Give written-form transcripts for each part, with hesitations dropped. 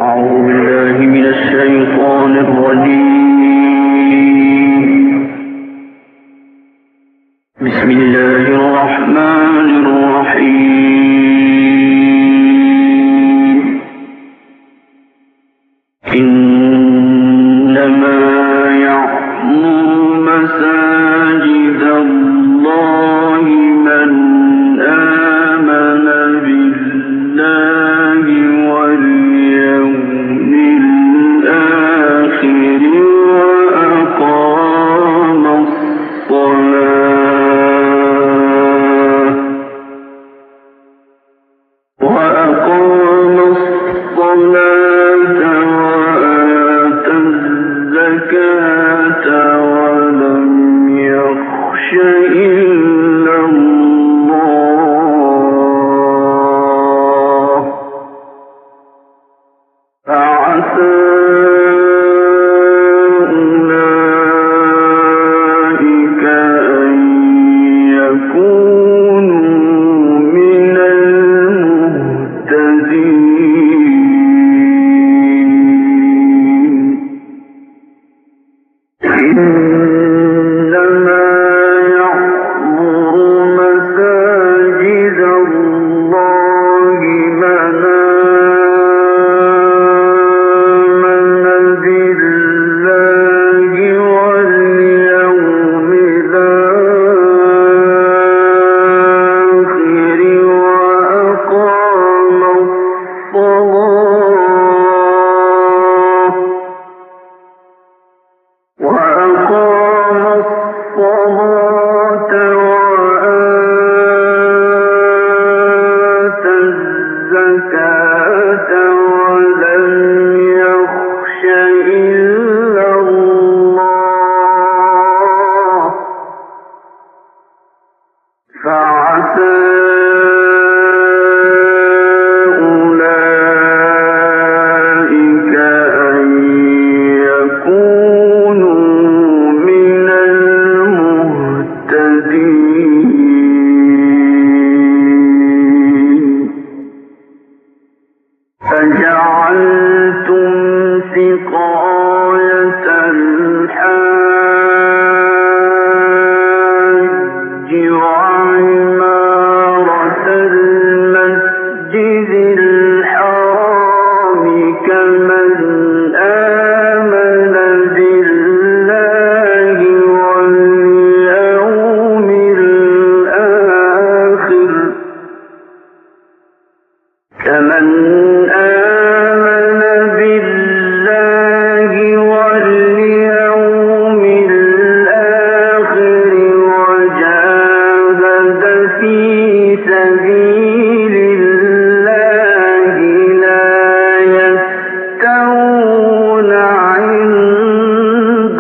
أعوذ بالله من الشيطان الرجيم. بسم الله الرحمن الرحيم. إنما يعمر مساجد الله من آمن بالله واليوم الآخر وأقام الصلاة وآتى الزكاة ولم يخش إلا الله فعسى أولئك أن يكونوا من المهتدين. إنما يعمر مساجد الله من آمن بالله واليوم الآخر وأقام الصلاة وآتى الزكاة ولم يخش إلا الله فعسى أولئك أن يكونوا من المهتدين. فجعلتم سقاية الحاج وعمارة المسجد الحرام كمن آمن بالله واليوم الآخر وجاهد في سبيل الله لا يستوون عند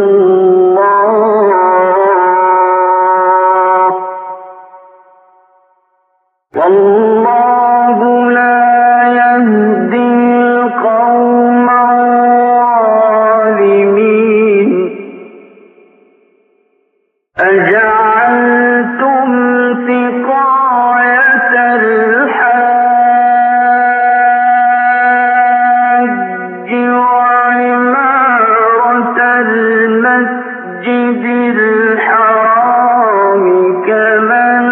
الله والله لا يهدي القوم الظالمين. أجعلتم سقاية الحاج وعمارة المسجد الحرام كمن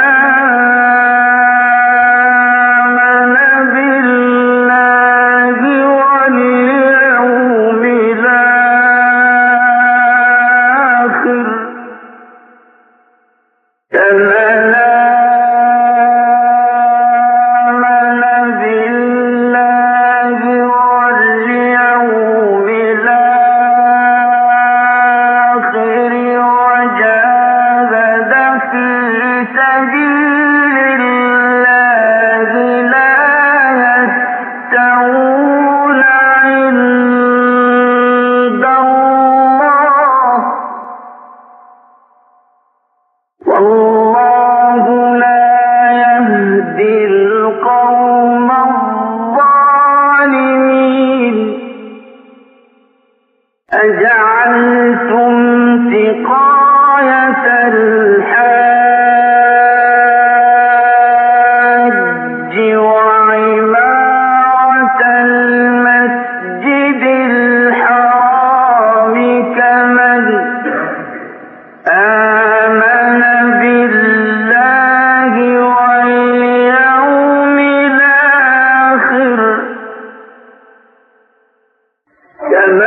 آمن بالله واليوم الآخر أجعلتم سقاية الحاج وعمارة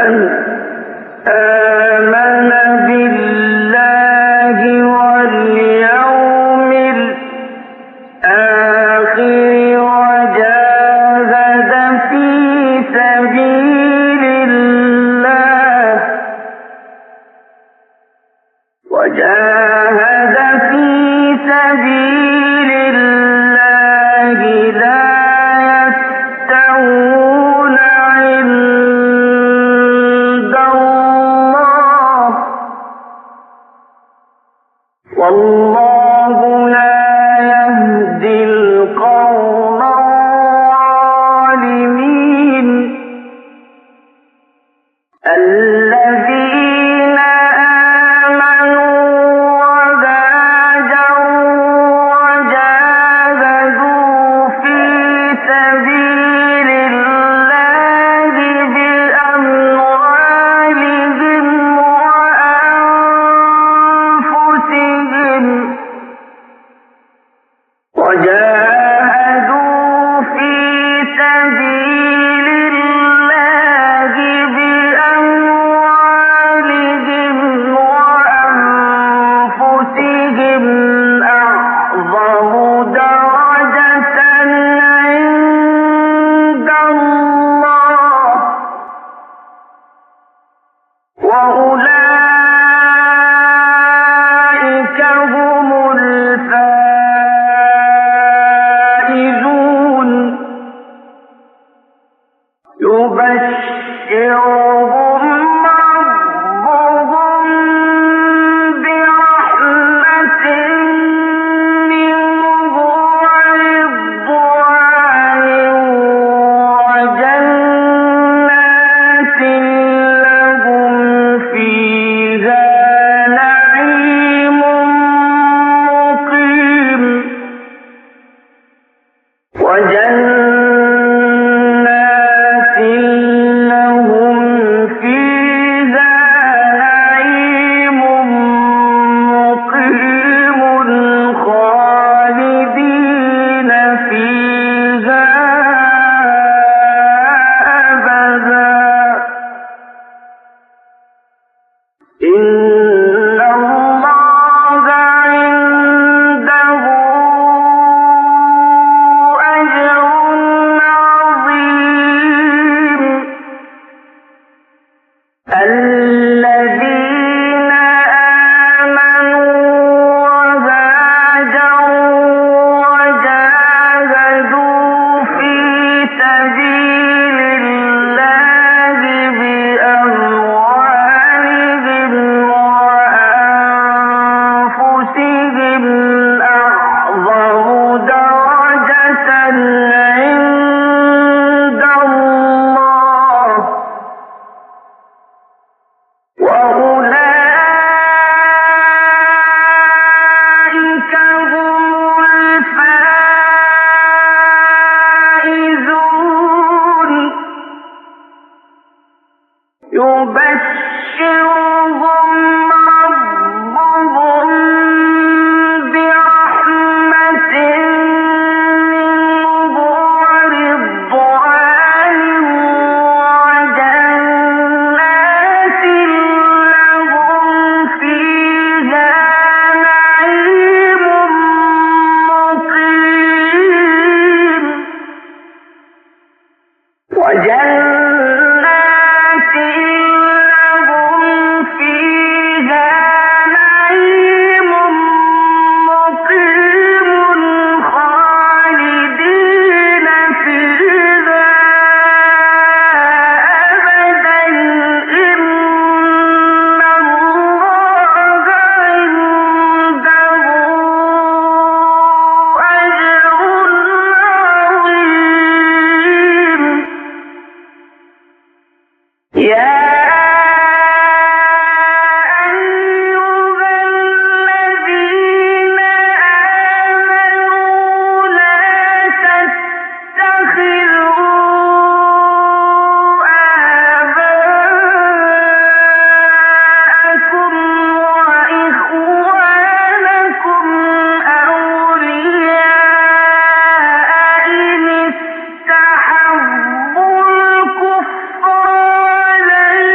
استحبوا الكفر على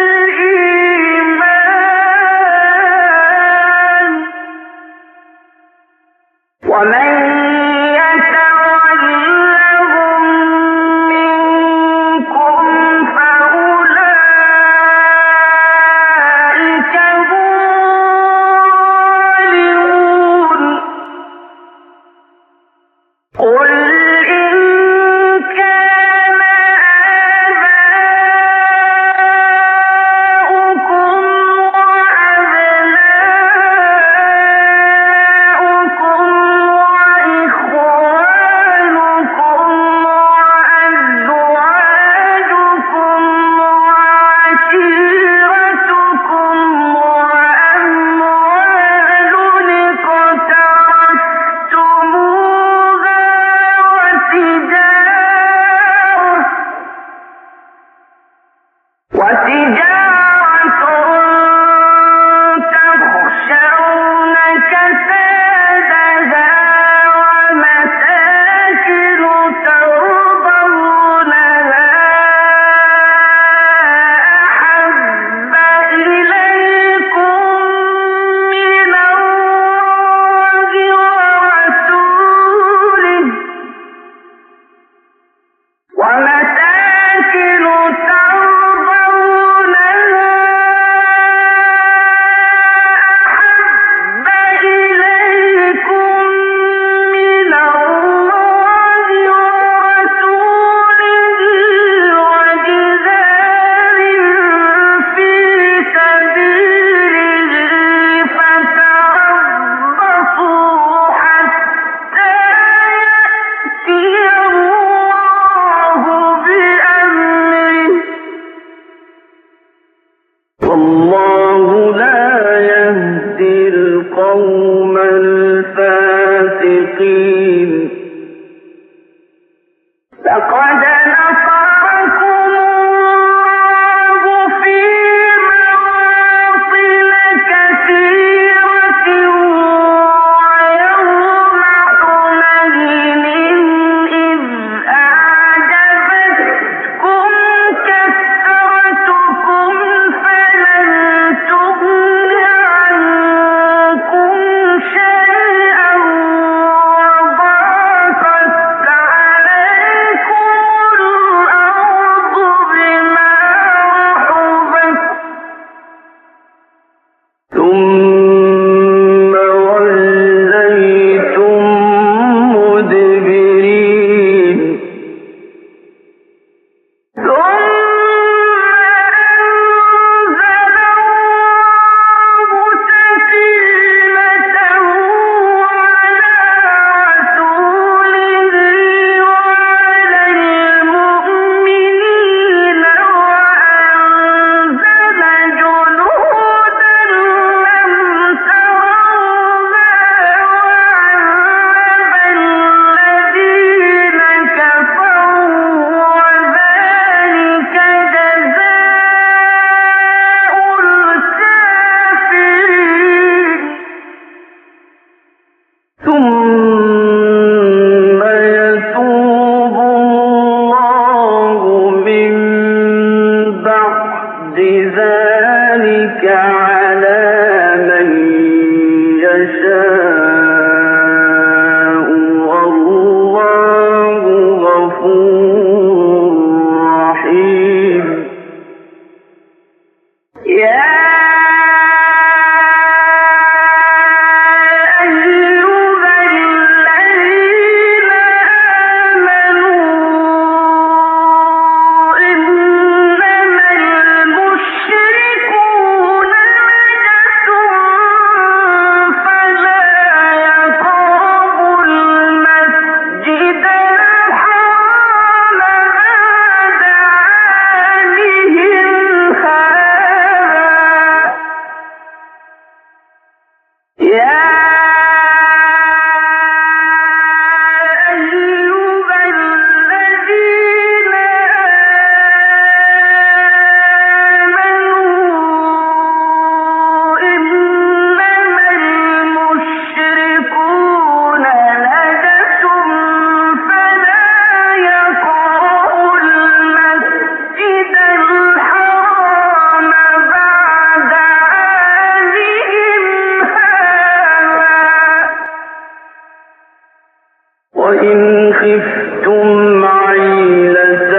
وإن خفتم عيلة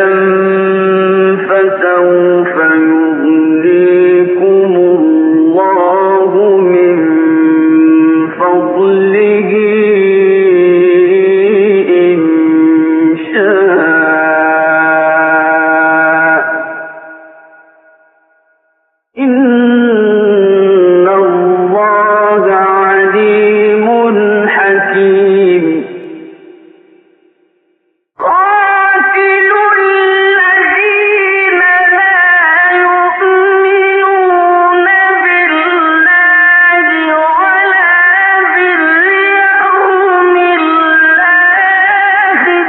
فسوف يغنيكم الله من فضله إن شاء إن الله عليم حكيم قاتلوا الذين لا يؤمنون بالله ولا باليوم الآخر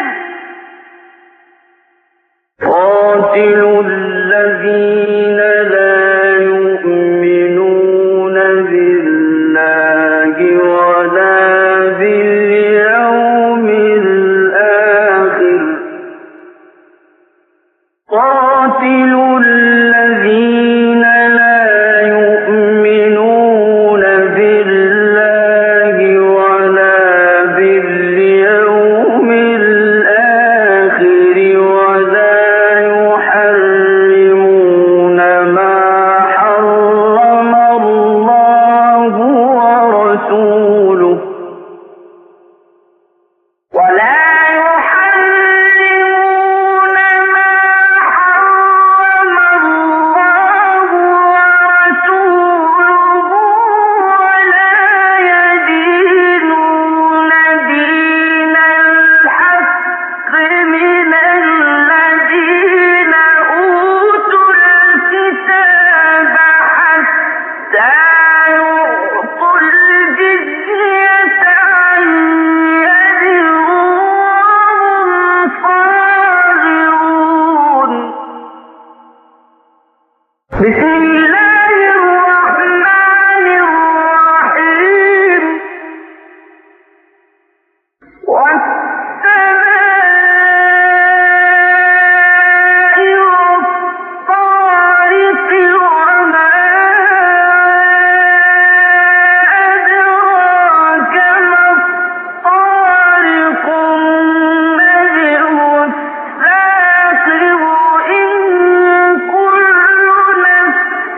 قاتلوا الذين لا يؤمنون بالله ولا باليوم الآخر قاتلوا الذين لا يؤمنون بالله ولا باليوم الآخر ولا يحرمون ما حرم الله ورسوله ولا يحرمون ما حرم الله ورسوله ولا يدينون دين الحق من الذين أوتوا الكتاب حتى يعطوا الجزية عن يد وهم صاغرون بسم الله الرحمن الرحيم والسماء والطارق وما أدراك ما الطارق النجم الثاقب إن كل نفس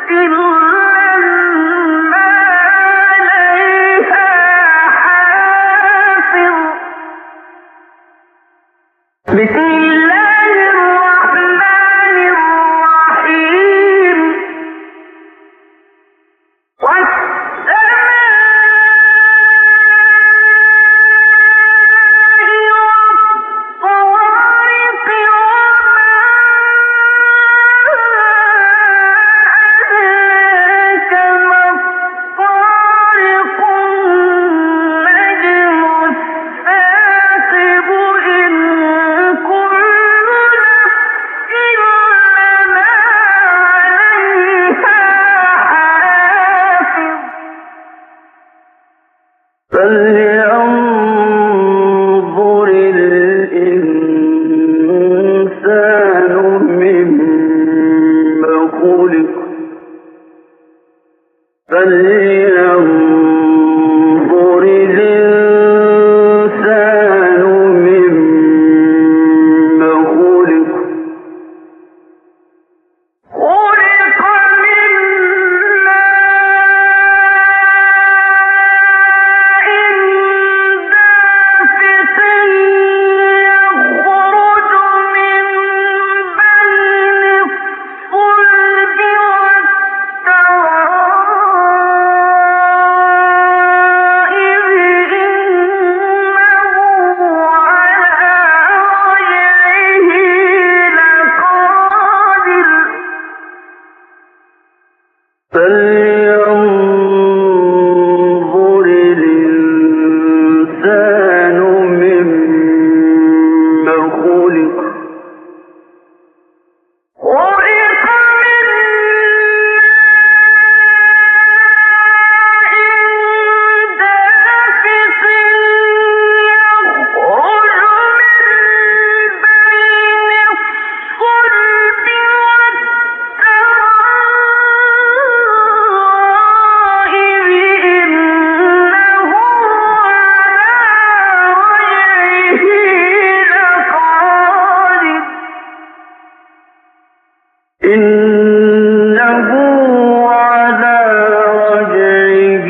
إنه على رجعه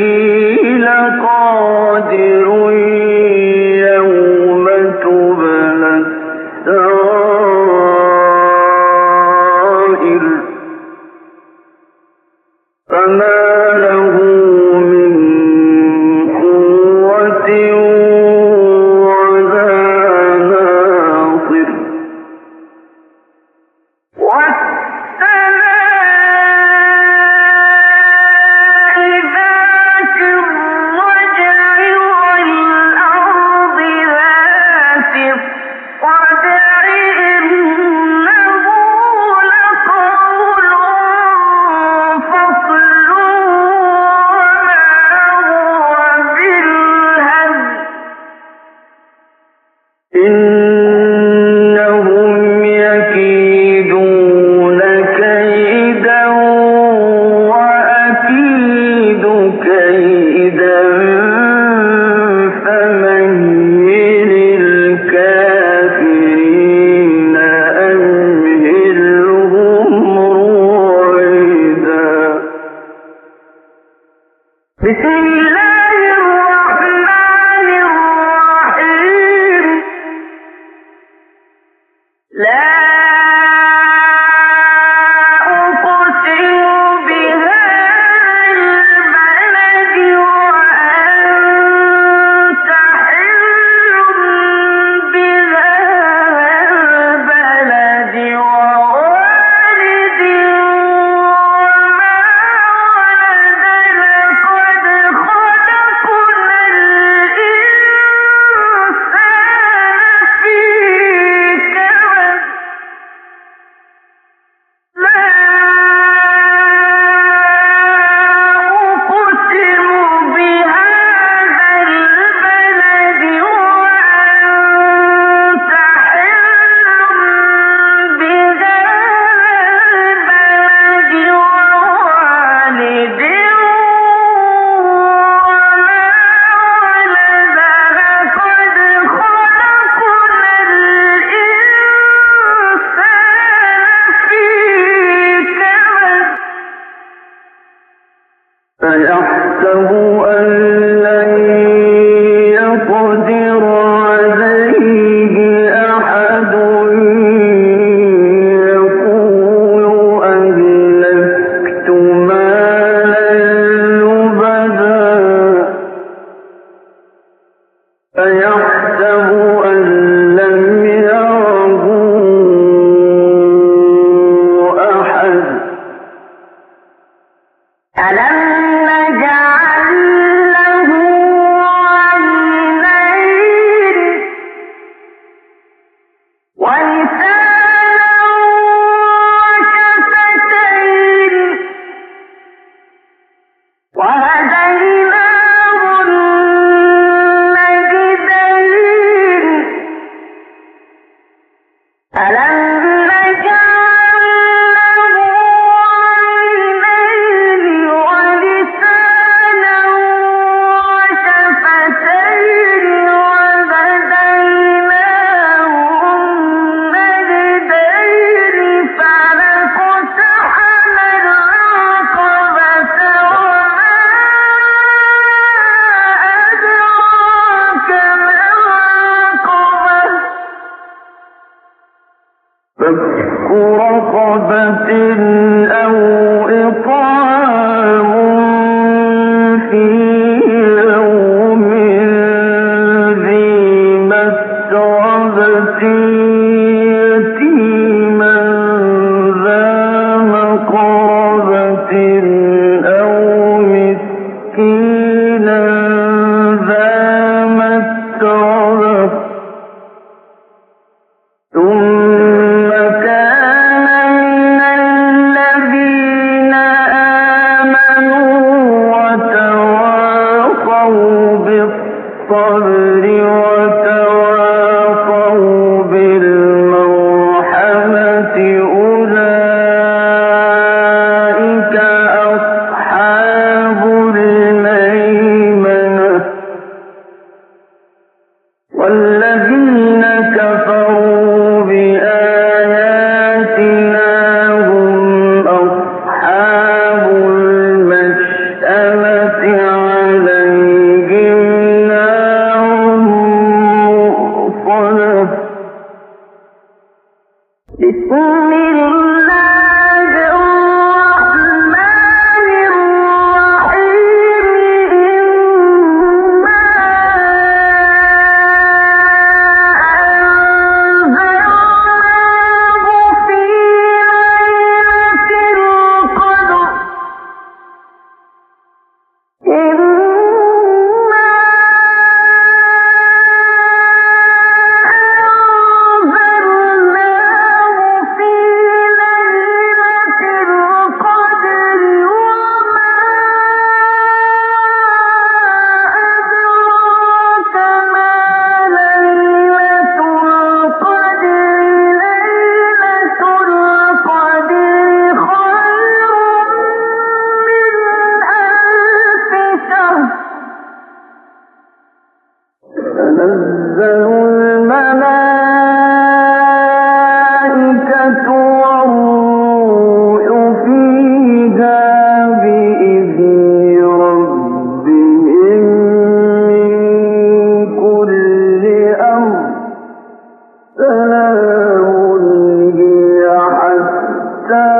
لقادر يوم تبلى السرائر فما له من قوة ولا ناصر إنهم يكيدون كيدا وأكيد كيدا فمهل الكافرين أمهلهم رويدا. بسم الله الرحمن الرحيم. لا أقسم بهذا البلد وأنت حل بهذا البلد ووالد وما ولد لقد خلقنا الإنسان في كبد. لا أقسم بهذا البلد وأنت حل بهذا البلد ووالد وما ولد لقد خلقنا الإنسان في كبد. أيحسب أن لن يقدر عليه أحد يقول أهلكت مالا لبدا أيحسب أن لم يره أحد ألم نجعل له عينين ولسانا وشفتين وهديناه النجدين ألم نجعل له عينين ولسانا وشفتين وهديناه النجدين فلاقتحم العقبة وما أدراك ما العقبة فك رقبة أو إطعام في يوم ذي مسغبة يتيما ذا مقربة أو مسكينا ذا متربة ثم كان من الذين آمنوا وتواصوا بالصبر وتواصوا بالمرحمة أولئك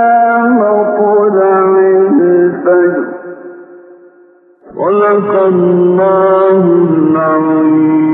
مطلع الفجر. صدق الله العظيم.